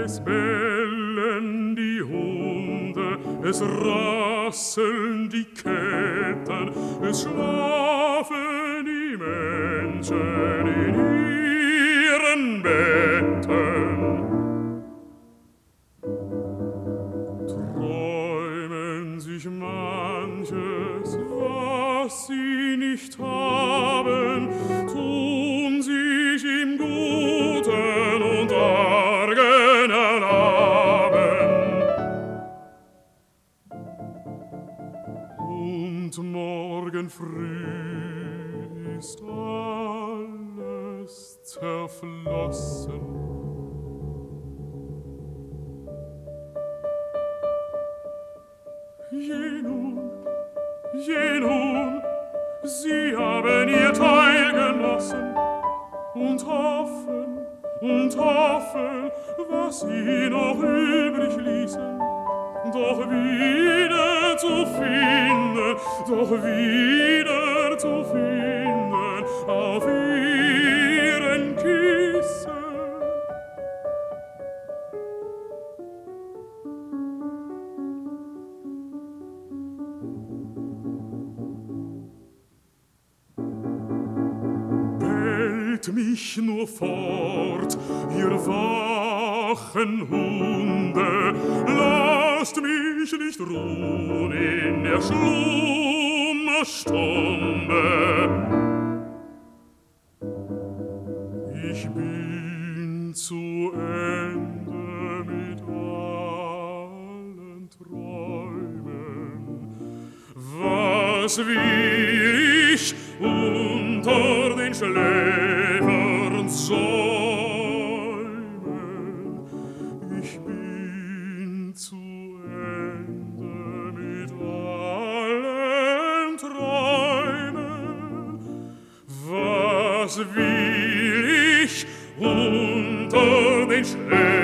Es bellen die Hunde, es rasseln die Ketten, es schlafen die Menschen in ihren Betten. Träumen sich manches, was sie nicht haben, tun sich im Guten und Argen erlaben. Und morgen früh ist alles zerflossen. Je nun, sie haben ihr Teil genossen und hoffen, was sie noch übrig ließen, doch wieder zu finden auf ihren Kissen. Mich nur fort, ihr wachen Hunde, lasst mich nicht ruhen in der Schlummerstunde. Ich bin zu Ende mit allen Träumen. Was will ich unter den Schläfern säumen? Ich bin zu Ende mit allen Träumen. Was will ich unter den Schläfern